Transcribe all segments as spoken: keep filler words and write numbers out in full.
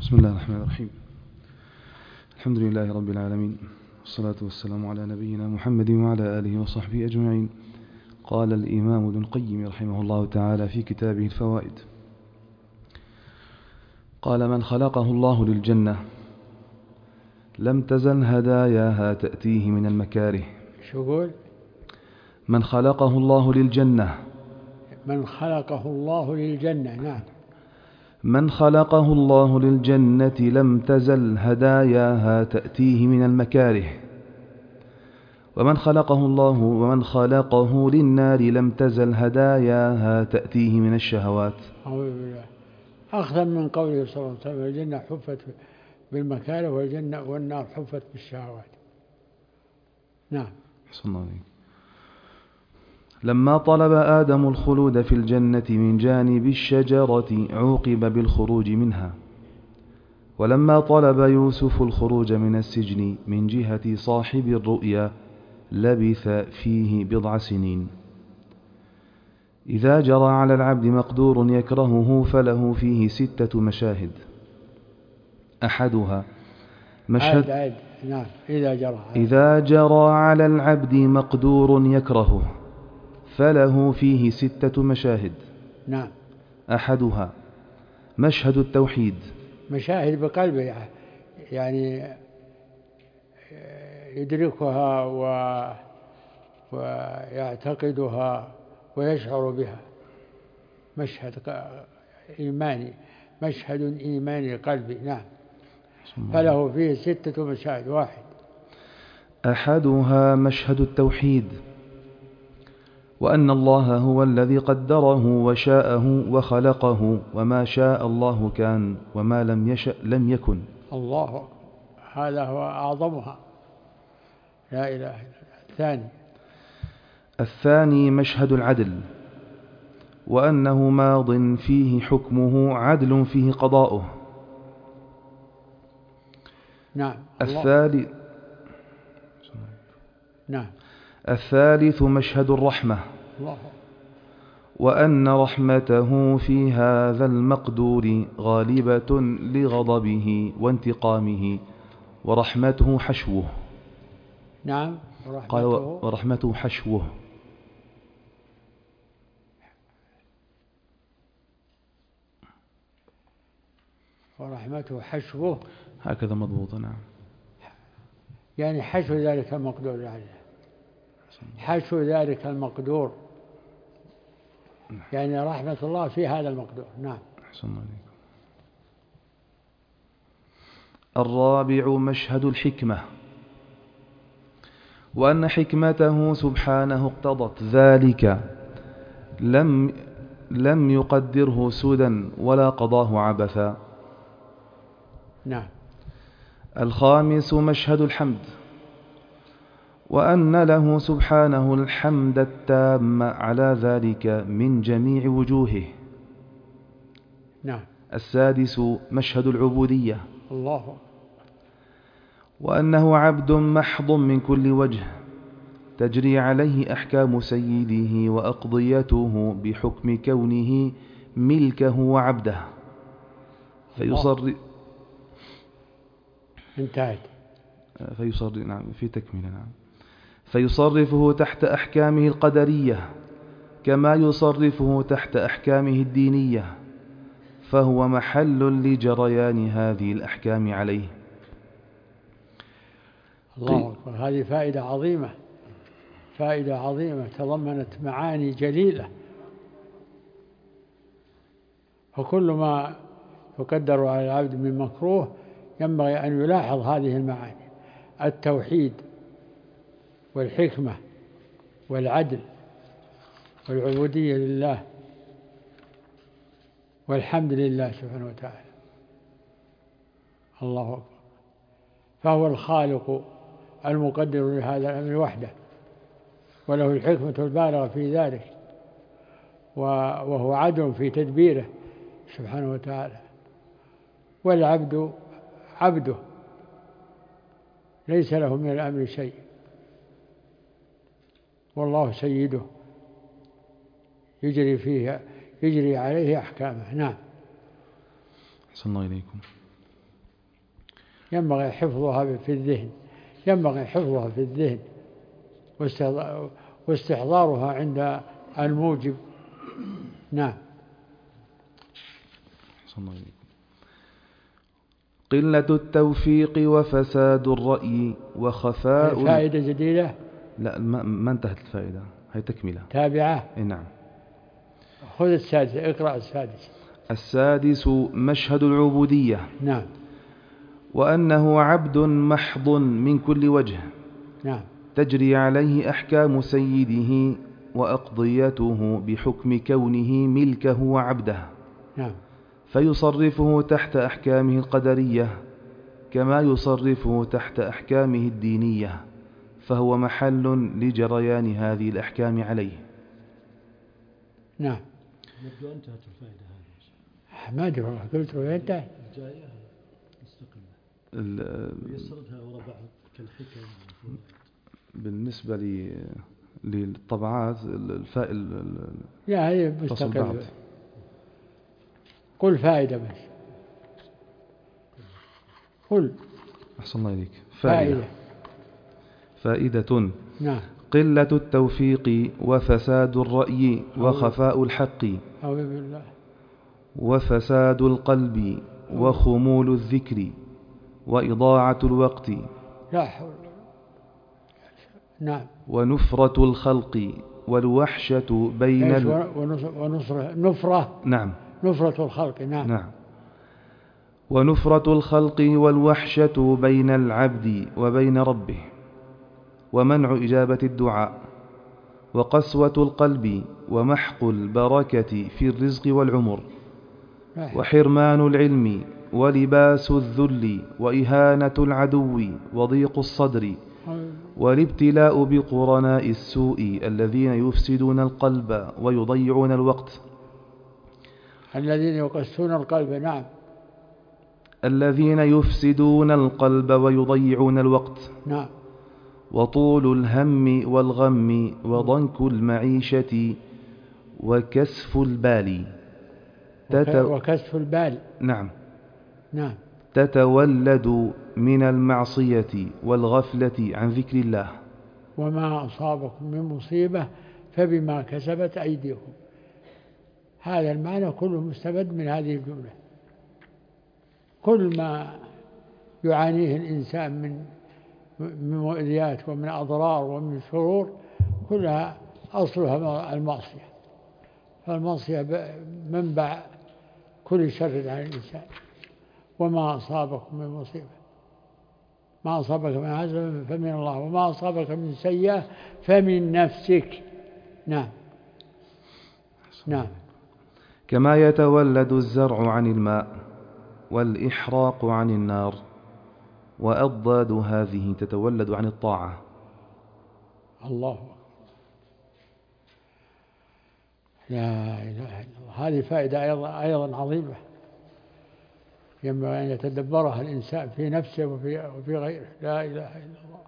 بسم الله الرحمن الرحيم. الحمد لله رب العالمين، والصلاة والسلام على نبينا محمد وعلى آله وصحبه أجمعين. قال الإمام ابن القيم رحمه الله تعالى في كتابه الفوائد: قال: من خلقه الله للجنة لم تزل هداياها تأتيه من المكاره. شو قول؟ من خلقه الله للجنة من خلقه الله للجنة. نعم. من خلقه الله للجنة لم تزل هداياها تأتيه من المكاره، ومن خلقه الله ومن خلقه للنار لم تزل هداياها تأتيه من الشهوات. أعوذ بالله. أخذا من قوله صلى الله عليه وسلم: الجنة حفت بالمكاره والجنة والنار حفت بالشهوات. نعم. حسن الله عليك. لما طلب آدم الخلود في الجنة من جانب الشجرة عوقب بالخروج منها، ولما طلب يوسف الخروج من السجن من جهة صاحب الرؤيا لبث فيه بضع سنين. إذا جرى على العبد مقدور يكرهه فله فيه ستة مشاهد. أحدها مشهد عاد عاد. نعم. إذا جرى إذا جرى على العبد مقدور يكرهه فله فيه ستة مشاهد. نعم. أحدها مشهد التوحيد. مشاهد بقلبه، يعني يدركها و... ويعتقدها ويشعر بها. مشهد إيماني، مشهد إيماني قلبي. نعم. فله فيه ستة مشاهد. واحد: أحدها مشهد التوحيد، وأن الله هو الذي قدره وشاءه وخلقه، وما شاء الله كان وما لم يشأ لم يكن. الله، هذا هو أعظمها. لا إله إلا الله. الثاني الثاني مشهد العدل، وأنه ماض فيه حكمه عدل فيه قضاؤه. نعم. الثالث نعم. الثالث مشهد الرحمة، الله. وأن رحمته في هذا المقدور غالبة لغضبه وانتقامه، ورحمته حشوه. نعم. قال: ورحمته ورحمته حشوه. ورحمته حشوه. هكذا مضبوط. نعم. يعني حشو ذلك المقدور، يعني حشو ذلك المقدور، يعني رحمة الله في هذا المقدور. نعم. أحسن الله عليكم. الرابع مشهد الحكمة، وأن حكمته سبحانه اقتضت ذلك، لم لم يقدره سدى ولا قضاه عبثا. نعم. الخامس مشهد الحمد، وأن له سبحانه الحمد التام على ذلك من جميع وجوهه. نعم. السادس مشهد العبودية، الله. وأنه عبد محض من كل وجه تجري عليه أحكام سيده وأقضيته بحكم كونه ملكه وعبده، فيصر انتهت. فيصر نعم في تكملة. نعم. فيصرفه تحت أحكامه القدرية كما يصرفه تحت أحكامه الدينية، فهو محل لجريان هذه الأحكام عليه. الله أكبر. هذه فائدة عظيمة، فائدة عظيمة تضمنت معاني جليلة. وكل ما يقدر على العبد من مكروه ينبغي أن يلاحظ هذه المعاني: التوحيد والحكمة والعدل والعبودية لله والحمد لله سبحانه وتعالى. الله أكبر. فهو الخالق المقدر لهذا الأمر وحده، وله الحكمة البالغة في ذلك، وهو عدل في تدبيره سبحانه وتعالى. والعبد عبده ليس له من الأمر شيء، والله سيده يجري فيه يجري عليه أحكامه. نعم. أحسن الله إليكم. ينبغي حفظها في الذهن، ينبغي حفظها في الذهن واستحضارها عند الموجب. نعم. قلة التوفيق وفساد الرأي وخفاء. فائدة جديدة؟ لا، ما انتهت الفائدة، هي تكملة تابعة. نعم. خذ السادس، اقرأ السادس. السادس مشهد العبودية. نعم. وأنه عبد محض من كل وجه. نعم. تجري عليه أحكام سيده وأقضيته بحكم كونه ملكه وعبده. نعم. فيصرفه تحت أحكامه القدرية كما يصرفه تحت أحكامه الدينية، فهو محل لجريان هذه الأحكام عليه. نعم. يبدو انتهت الفائدة هذه. ما أدري والله، قلت له انتهى. الجاية مستقلة يسردها وراء بعض كالحكم. بالنسبة لي للطبعات الفائل لا هي مستقلة. قل فائدة بس، قل. أحسن الله إليك. فائدة. فائدة. فائدة. نعم. قلة التوفيق وفساد الرأي وخفاء الحق أعوذ بالله. وفساد القلب وخمول الذكر وإضاعة الوقت. لا حول. نعم. ونفرة الخلق والوحشة بين ال... ونصرة نفرة. نعم. نفرة الخلق. نعم. نعم. ونفرة الخلق والوحشة بين العبد وبين ربه، ومنع إجابة الدعاء، وقسوة القلب ومحق البركة في الرزق والعمر، وحرمان العلم ولباس الذل وإهانة العدو وضيق الصدر، والابتلاء بقرناء السوء الذين يفسدون القلب ويضيعون الوقت. الذين يقسون القلب. نعم. الذين يفسدون القلب ويضيعون الوقت. نعم. وطول الهم والغم وضنك المعيشة وكسف البال. تت... وكسف البال. نعم. نعم. تتولد من المعصية والغفلة عن ذكر الله. وما أصابكم من مصيبة فبما كسبت أيديكم. هذا المعنى كله مستمد من هذه الجملة. كل ما يعانيه الإنسان من من مؤذيات ومن أضرار ومن شرور كلها أصلها المعصية، فالمعصية منبع كل شر على الإنسان. وما أصابكم من مصيبة، ما أصابك من حسنة فمن الله، وما أصابك من سيئة فمن نفسك. نعم. نعم. كما يتولد الزرع عن الماء والإحراق عن النار، وأضداد هذه تتولد عن الطاعة. الله أكبر. لا إله إلا الله. هذه فائدة أيضا, أيضا عظيمة ينبغي أن يتدبرها الإنسان في نفسه وفي, وفي غيره. لا إله إلا الله.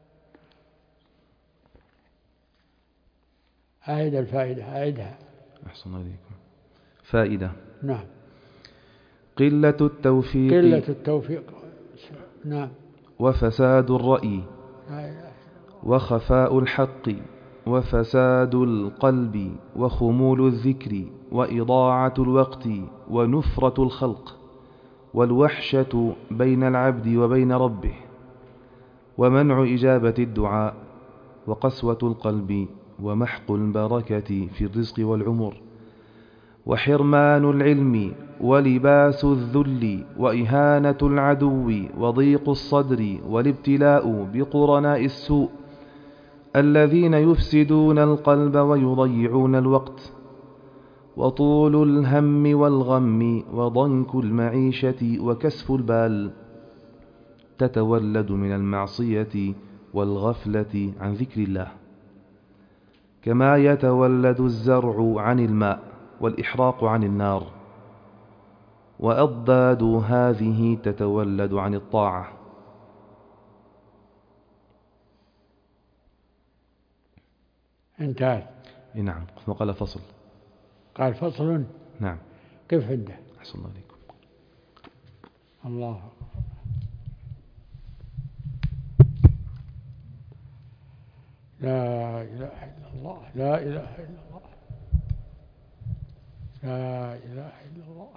أعد الفائدة، أعدها. أحسن عليكم. فائدة. نعم. قلة التوفيق. قلة التوفيق. نعم. وفساد الرأي وخفاء الحق وفساد القلب وخمول الذكر وإضاعة الوقت ونفرة الخلق والوحشة بين العبد وبين ربه، ومنع إجابة الدعاء، وقسوة القلب ومحق البركة في الرزق والعمر، وحرمان العلم ولباس الذل وإهانة العدو وضيق الصدر والابتلاء بقرناء السوء الذين يفسدون القلب ويضيعون الوقت، وطول الهم والغم وضنك المعيشة وكسف البال تتولد من المعصية والغفلة عن ذكر الله، كما يتولد الزرع عن الماء والإحراق عن النار، وأضداد هذه تتولد عن الطاعة. انتهت. نعم. ثم قال فصل. قال فصل. نعم. كيف عنده؟ أحسن الله عليكم. الله. لا إله إلا الله لا إله إلا الله لا إله إلا الله.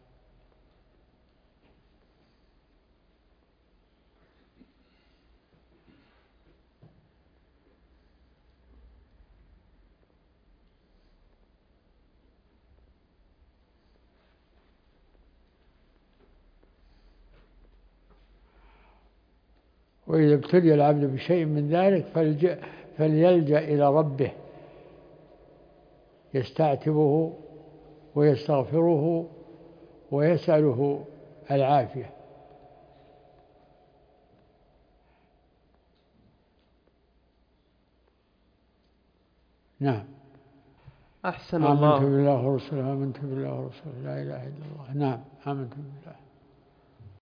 وإذا ابتلي العبد بشيء من ذلك فليلجأ, فليلجأ إلى ربه يستعتبه ويستغفره ويسأله العافية. نعم. أحسن آمنت الله. بالله ورسوله آمنت بالله ورسوله لا إله إلا الله. نعم آمنت بالله.